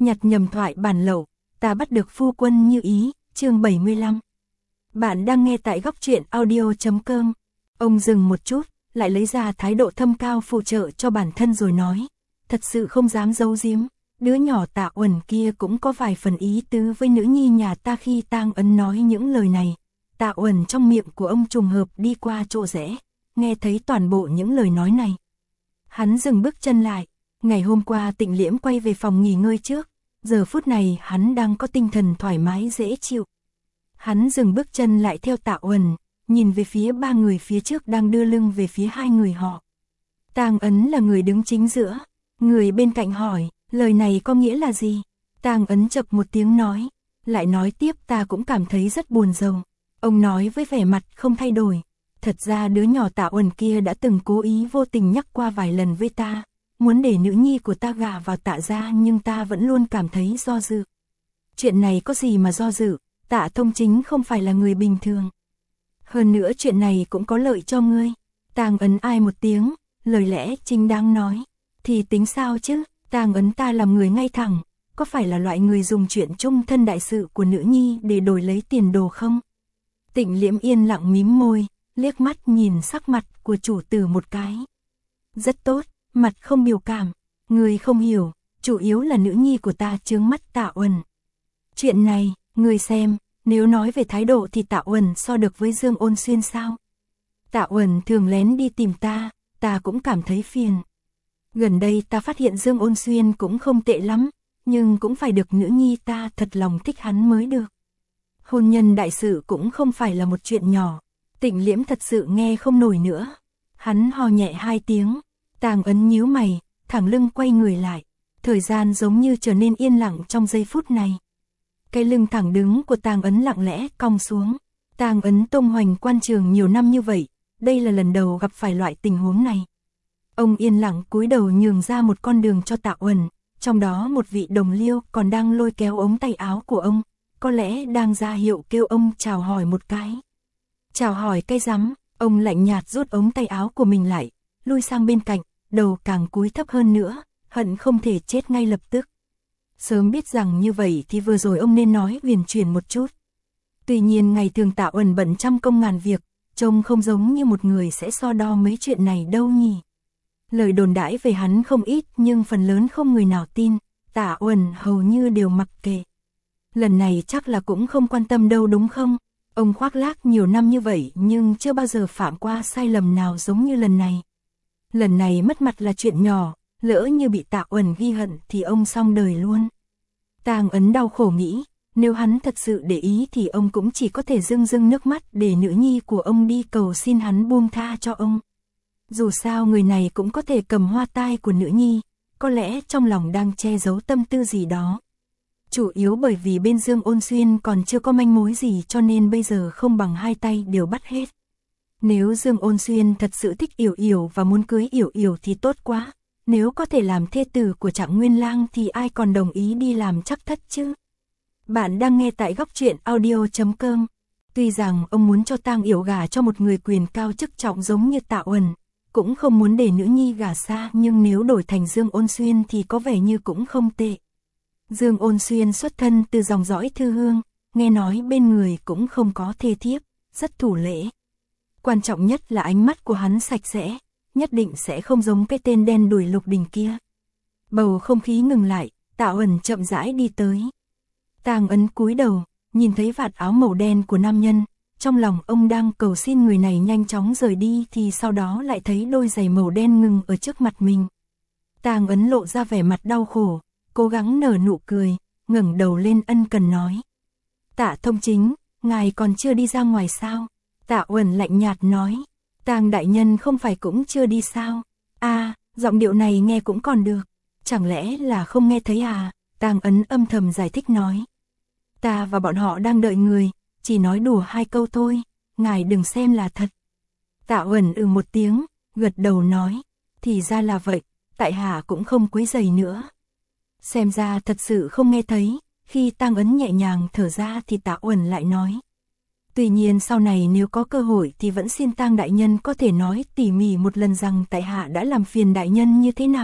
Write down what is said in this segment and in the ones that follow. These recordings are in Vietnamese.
nhặt nhầm thoại bản lậu, ta bắt được phu quân như ý, chương 75. Bạn đang nghe tại góc truyện audio.com. Ông dừng một chút, lại lấy ra thái độ thâm cao phụ trợ cho bản thân rồi nói, thật sự không dám giấu giếm, đứa nhỏ Tạ Uẩn kia cũng có vài phần ý tứ với nữ nhi nhà ta. Khi Tang Ấn nói những lời này, Tạ Uẩn trong miệng của ông trùng hợp đi qua chỗ rẽ, nghe thấy toàn bộ những lời nói này. Hắn dừng bước chân lại, ngày hôm qua Tịnh Liễm quay về phòng nghỉ ngơi trước, giờ phút này hắn đang có tinh thần thoải mái dễ chịu. Hắn dừng bước chân lại theo Tạ Uẩn, nhìn về phía ba người phía trước đang đưa lưng về phía hai người họ. Tang Ấn là người đứng chính giữa, người bên cạnh hỏi, lời này có nghĩa là gì? Tang Ấn chập một tiếng nói, lại nói tiếp, ta cũng cảm thấy rất buồn rầu. Ông nói với vẻ mặt không thay đổi, thật ra đứa nhỏ Tạ Uẩn kia đã từng cố ý vô tình nhắc qua vài lần với ta, muốn để nữ nhi của ta gả vào Tạ gia, nhưng ta vẫn luôn cảm thấy do dự. Chuyện này có gì mà do dự, Tạ Thông Chính không phải là người bình thường. Hơn nữa chuyện này cũng có lợi cho ngươi. Tang Ấn ai một tiếng, lời lẽ chính đáng nói, thì tính sao chứ? Tang Ấn ta làm người ngay thẳng, có phải là loại người dùng chuyện chung thân đại sự của nữ nhi để đổi lấy tiền đồ không? Tịnh Liễm yên lặng mím môi, liếc mắt nhìn sắc mặt của chủ tử một cái. Rất tốt, mặt không biểu cảm, người không hiểu, chủ yếu là nữ nhi của ta chướng mắt Tạ Uẩn. Chuyện này, người xem, nếu nói về thái độ thì Tạ Uẩn so được với Dương Ôn Xuyên sao? Tạ Uẩn thường lén đi tìm ta cũng cảm thấy phiền. Gần đây ta phát hiện Dương Ôn Xuyên cũng không tệ lắm, nhưng cũng phải được nữ nhi ta thật lòng thích hắn mới được. Hôn nhân đại sự cũng không phải là một chuyện nhỏ. Tịnh Liễm thật sự nghe không nổi nữa. Hắn ho nhẹ hai tiếng, Tang Ấn nhíu mày, thẳng lưng quay người lại. Thời gian giống như trở nên yên lặng trong giây phút này. Cái lưng thẳng đứng của Tang Ấn lặng lẽ cong xuống. Tang Ấn tung hoành quan trường nhiều năm như vậy, đây là lần đầu gặp phải loại tình huống này. Ông yên lặng cúi đầu nhường ra một con đường cho Tạ Uẩn, trong đó một vị đồng liêu còn đang lôi kéo ống tay áo của ông, có lẽ đang ra hiệu kêu ông chào hỏi một cái. Chào hỏi cái rắm, ông lạnh nhạt rút ống tay áo của mình lại, lui sang bên cạnh, đầu càng cúi thấp hơn nữa, hận không thể chết ngay lập tức. Sớm biết rằng như vậy thì vừa rồi ông nên nói huyền chuyển một chút. Tuy nhiên ngày thường Tạ Uẩn bận trăm công ngàn việc, trông không giống như một người sẽ so đo mấy chuyện này đâu nhỉ. Lời đồn đãi về hắn không ít nhưng phần lớn không người nào tin, Tạ Uẩn hầu như đều mặc kệ. Lần này chắc là cũng không quan tâm đâu đúng không? Ông khoác lác nhiều năm như vậy nhưng chưa bao giờ phạm qua sai lầm nào giống như lần này. Lần này mất mặt là chuyện nhỏ, lỡ như bị Tạ Uẩn ghi hận thì ông xong đời luôn. Tang Ấn đau khổ nghĩ, nếu hắn thật sự để ý thì ông cũng chỉ có thể rưng rưng nước mắt để nữ nhi của ông đi cầu xin hắn buông tha cho ông. Dù sao người này cũng có thể cầm hoa tai của nữ nhi, có lẽ trong lòng đang che giấu tâm tư gì đó. Chủ yếu bởi vì bên Dương Ôn Xuyên còn chưa có manh mối gì cho nên bây giờ không bằng hai tay đều bắt hết. Nếu Dương Ôn Xuyên thật sự thích Yểu Yểu và muốn cưới Yểu Yểu thì tốt quá. Nếu có thể làm thê tử của Trạng Nguyên Lang thì ai còn đồng ý đi làm chắc thất chứ. Bạn đang nghe tại góc truyện audio.com. Tuy rằng ông muốn cho Tang Yểu gả cho một người quyền cao chức trọng giống như Tạ Uẩn, cũng không muốn để nữ nhi gả xa, nhưng nếu đổi thành Dương Ôn Xuyên thì có vẻ như cũng không tệ. Dương Ôn Xuyên xuất thân từ dòng dõi Thư Hương, nghe nói bên người cũng không có thê thiếp, rất thủ lễ. Quan trọng nhất là ánh mắt của hắn sạch sẽ, nhất định sẽ không giống cái tên đen đuổi Lục Đình kia. Bầu không khí ngừng lại, Tạ Uẩn chậm rãi đi tới. Tang Ấn cúi đầu, nhìn thấy vạt áo màu đen của nam nhân, trong lòng ông đang cầu xin người này nhanh chóng rời đi thì sau đó lại thấy đôi giày màu đen ngừng ở trước mặt mình. Tang Ấn lộ ra vẻ mặt đau khổ, cố gắng nở nụ cười, ngẩng đầu lên ân cần nói. Tạ Thông Chính, ngài còn chưa đi ra ngoài sao? Tạ Uẩn lạnh nhạt nói. Tang đại nhân không phải cũng chưa đi sao? Giọng điệu này nghe cũng còn được. Chẳng lẽ là không nghe thấy à? Tang Ấn âm thầm giải thích nói. Ta và bọn họ đang đợi người, chỉ nói đùa hai câu thôi, ngài đừng xem là thật. Tạ Uẩn một tiếng, gật đầu nói. Thì ra là vậy, tại hạ cũng không quấy rầy nữa. Xem ra thật sự không nghe thấy, khi Tang Ấn nhẹ nhàng thở ra thì Tạ Uẩn lại nói. Tuy nhiên sau này nếu có cơ hội thì vẫn xin Tang đại nhân có thể nói tỉ mỉ một lần rằng tại hạ đã làm phiền đại nhân như thế nào.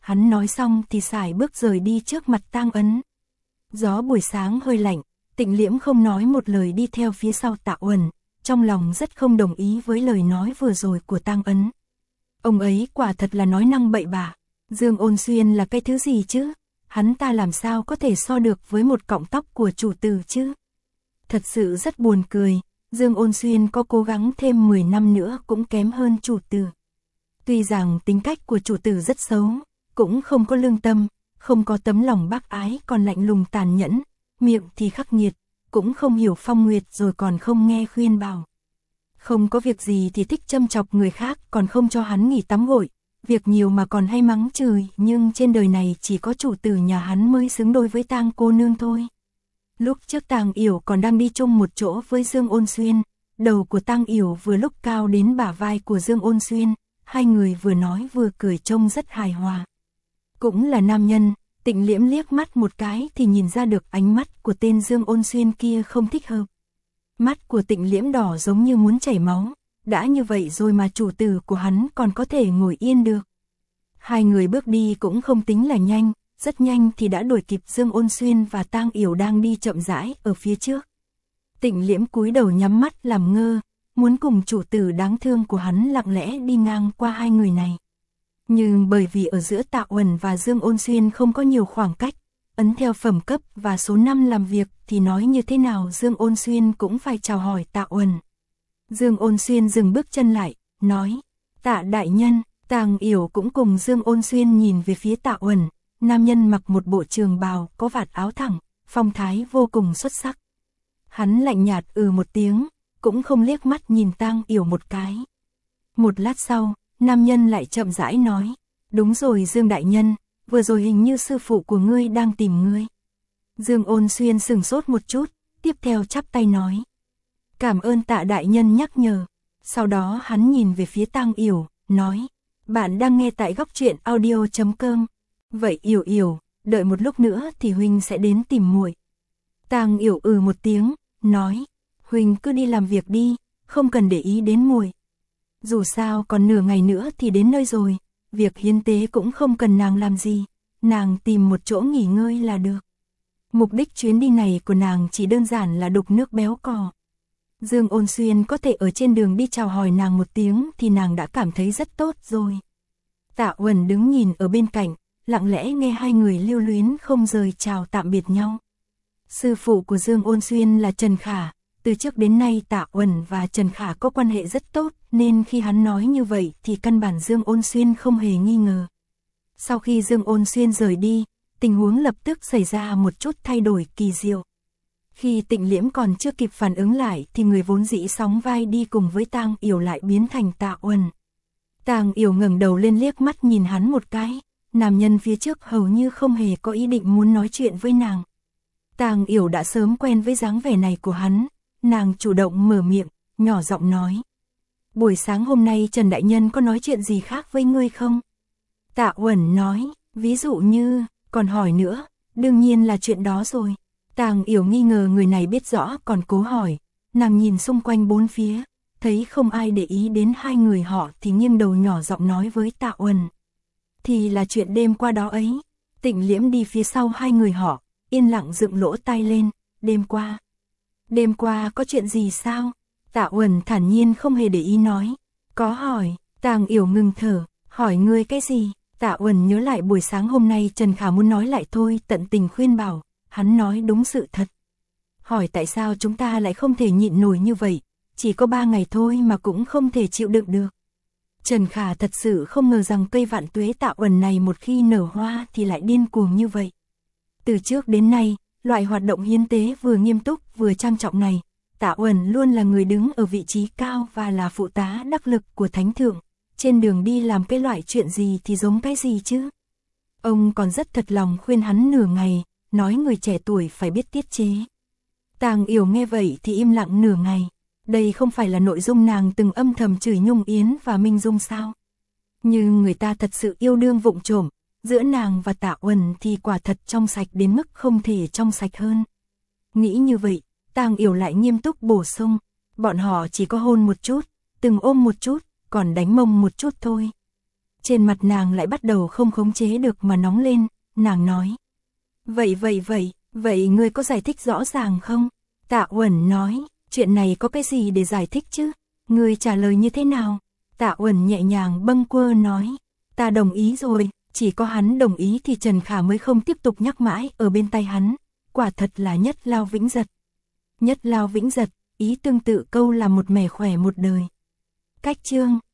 Hắn nói xong thì sải bước rời đi trước mặt Tang Ấn. Gió buổi sáng hơi lạnh, Tịnh Liễm không nói một lời đi theo phía sau Tạ Uẩn, trong lòng rất không đồng ý với lời nói vừa rồi của Tang Ấn. Ông ấy quả thật là nói năng bậy bạ. Dương Ôn Xuyên là cái thứ gì chứ? Hắn ta làm sao có thể so được với một cọng tóc của chủ tử chứ? Thật sự rất buồn cười, Dương Ôn Xuyên có cố gắng thêm 10 năm nữa cũng kém hơn chủ tử. Tuy rằng tính cách của chủ tử rất xấu, cũng không có lương tâm, không có tấm lòng bác ái, còn lạnh lùng tàn nhẫn, miệng thì khắc nghiệt, cũng không hiểu phong nguyệt rồi còn không nghe khuyên bảo. Không có việc gì thì thích châm chọc người khác, còn không cho hắn nghỉ tắm gội, việc nhiều mà còn hay mắng chửi, nhưng trên đời này chỉ có chủ tử nhà hắn mới xứng đôi với Tang cô nương thôi. Lúc trước Tang Yểu còn đang đi chung một chỗ với Dương Ôn Xuyên, đầu của Tang Yểu vừa lúc cao đến bả vai của Dương Ôn Xuyên, hai người vừa nói vừa cười trông rất hài hòa. Cũng là nam nhân, Tịnh Liễm liếc mắt một cái thì nhìn ra được ánh mắt của tên Dương Ôn Xuyên kia không thích hợp. Mắt của Tịnh Liễm đỏ giống như muốn chảy máu, đã như vậy rồi mà chủ tử của hắn còn có thể ngồi yên được. Hai người bước đi cũng không tính là nhanh, rất nhanh thì đã đuổi kịp Dương Ôn Xuyên và Tang Yểu đang đi chậm rãi ở phía trước. Tịnh Liễm cúi đầu nhắm mắt làm ngơ, muốn cùng chủ tử đáng thương của hắn lặng lẽ đi ngang qua hai người này. Nhưng bởi vì ở giữa Tạ Uẩn và Dương Ôn Xuyên không có nhiều khoảng cách, ấn theo phẩm cấp và số năm làm việc thì nói như thế nào Dương Ôn Xuyên cũng phải chào hỏi Tạ Uẩn. Dương Ôn Xuyên dừng bước chân lại, nói, Tạ đại nhân. Tang Yểu cũng cùng Dương Ôn Xuyên nhìn về phía Tạ Uẩn, nam nhân mặc một bộ trường bào có vạt áo thẳng, phong thái vô cùng xuất sắc. Hắn lạnh nhạt một tiếng, cũng không liếc mắt nhìn Tang Yểu một cái. Một lát sau, nam nhân lại chậm rãi nói, đúng rồi Dương đại nhân, vừa rồi hình như sư phụ của ngươi đang tìm ngươi. Dương Ôn Xuyên sừng sốt một chút, tiếp theo chắp tay nói, cảm ơn Tạ đại nhân nhắc nhở. Sau đó hắn nhìn về phía Tang Yểu, nói, bạn đang nghe tại góc truyện audio.com. Vậy Yểu Yểu, đợi một lúc nữa thì huynh sẽ đến tìm muội. Tang Yểu một tiếng, nói, huynh cứ đi làm việc đi, không cần để ý đến muội. Dù sao còn nửa ngày nữa thì đến nơi rồi, việc hiến tế cũng không cần nàng làm gì, nàng tìm một chỗ nghỉ ngơi là được. Mục đích chuyến đi này của nàng chỉ đơn giản là đục nước béo cò. Dương Ôn Xuyên có thể ở trên đường đi chào hỏi nàng một tiếng thì nàng đã cảm thấy rất tốt rồi. Tạ Uẩn đứng nhìn ở bên cạnh, lặng lẽ nghe hai người lưu luyến không rời chào tạm biệt nhau. Sư phụ của Dương Ôn Xuyên là Trần Khả, từ trước đến nay Tạ Uẩn và Trần Khả có quan hệ rất tốt, nên khi hắn nói như vậy thì căn bản Dương Ôn Xuyên không hề nghi ngờ. Sau khi Dương Ôn Xuyên rời đi, tình huống lập tức xảy ra một chút thay đổi kỳ diệu. Khi Tịnh Liễm còn chưa kịp phản ứng lại thì người vốn dĩ sóng vai đi cùng với Tang Yểu lại biến thành Tạ Uẩn. Tang Yểu ngẩng đầu lên liếc mắt nhìn hắn một cái, nam nhân phía trước hầu như không hề có ý định muốn nói chuyện với nàng. Tang Yểu đã sớm quen với dáng vẻ này của hắn, nàng chủ động mở miệng, nhỏ giọng nói. Buổi sáng hôm nay Trần Đại Nhân có nói chuyện gì khác với ngươi không? Tạ Uẩn nói, ví dụ như, còn hỏi nữa, đương nhiên là chuyện đó rồi. Tang Yểu nghi ngờ người này biết rõ còn cố hỏi, nàng nhìn xung quanh bốn phía, thấy không ai để ý đến hai người họ thì nghiêng đầu nhỏ giọng nói với Tạ Uẩn. Thì là chuyện đêm qua đó ấy. Tịnh Liễm đi phía sau hai người họ, yên lặng dựng lỗ tai lên, đêm qua. Đêm qua có chuyện gì sao? Tạ Uẩn thản nhiên không hề để ý nói, có hỏi. Tang Yểu ngừng thở, hỏi ngươi cái gì? Tạ Uẩn nhớ lại buổi sáng hôm nay Trần Khả muốn nói lại thôi, tận tình khuyên bảo. Hắn nói đúng sự thật. Hỏi tại sao chúng ta lại không thể nhịn nổi như vậy, chỉ có 3 ngày thôi mà cũng không thể chịu đựng được. Trần Khả thật sự không ngờ rằng cây vạn tuế Tạ Uẩn này một khi nở hoa thì lại điên cuồng như vậy. Từ trước đến nay, loại hoạt động hiến tế vừa nghiêm túc vừa trang trọng này, Tạ Uẩn luôn là người đứng ở vị trí cao và là phụ tá đắc lực của Thánh Thượng. Trên đường đi làm cái loại chuyện gì thì giống cái gì chứ? Ông còn rất thật lòng khuyên hắn nửa ngày, nói người trẻ tuổi phải biết tiết chế. Tang Yểu nghe vậy thì im lặng nửa ngày. Đây không phải là nội dung nàng từng âm thầm chửi Nhung Yến và Minh Dung sao? Nhưng người ta thật sự yêu đương vụng trộm, giữa nàng và Tạ Uẩn thì quả thật trong sạch đến mức không thể trong sạch hơn. Nghĩ như vậy, Tang Yểu lại nghiêm túc bổ sung, bọn họ chỉ có hôn một chút, từng ôm một chút, còn đánh mông một chút thôi. trên mặt nàng lại bắt đầu không khống chế được mà nóng lên, nàng nói. Vậy ngươi có giải thích rõ ràng không? Tạ Uẩn nói, chuyện này có cái gì để giải thích chứ? Ngươi trả lời như thế nào? Tạ Uẩn nhẹ nhàng bâng quơ nói, ta đồng ý rồi, chỉ có hắn đồng ý thì Trần Khả mới không tiếp tục nhắc mãi ở bên tay hắn, quả thật là nhất lao vĩnh giật. Nhất lao vĩnh giật, ý tương tự câu là một mẻ khỏe một đời. Cách chương